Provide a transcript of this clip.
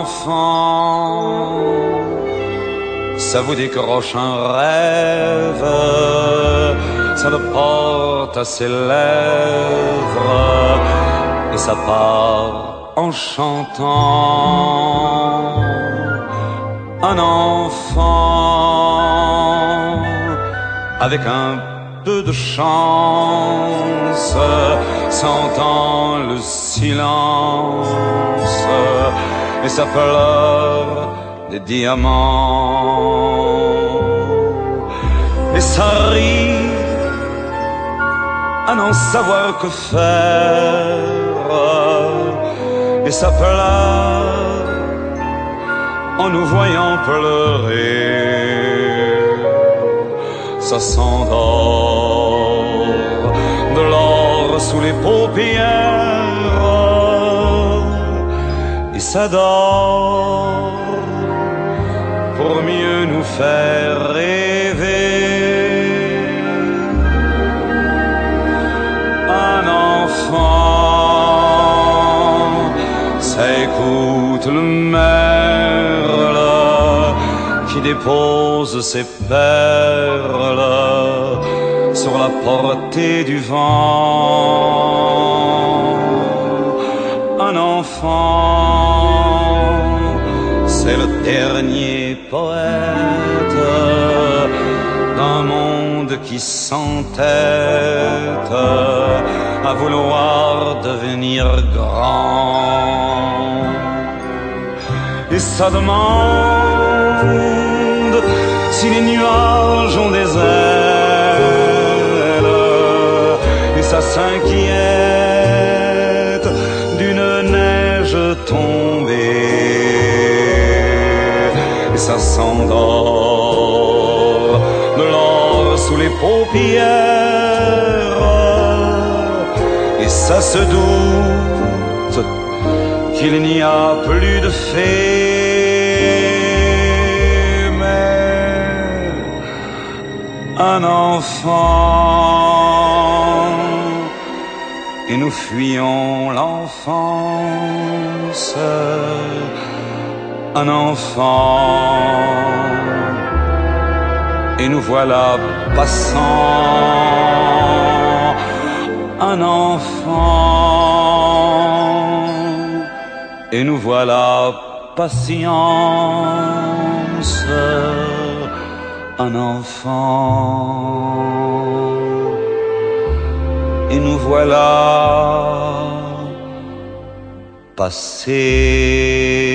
enfant, ça vous décroche un rêve, ça le porte à ses lèvres et ça part en chantant. Un enfant avec un peu de chance s'entend le silence et ça pleure des diamants et ça rit à n'en savoir que faire et ça pleure en nous voyant pleurer. Ça s'endort de l'or sous les paupières et ça dort pour mieux nous faire rêver. Un enfant, ça écoute le merle qui dépose ses perles sur la portée du vent. Un enfant, c'est le dernier poète d'un monde qui s'entête à vouloir devenir grand. Et ça demande si les nuages ont des ailes, et ça s'inquiète d'une neige tombée, et ça s'endort de l'or sous les paupières, et ça se doute qu'il n'y a plus de fées. Un enfant et nous fuyons l'enfance. Un enfant et nous voilà passant. Un enfant et nous voilà patience. Un enfant et nous voilà passés.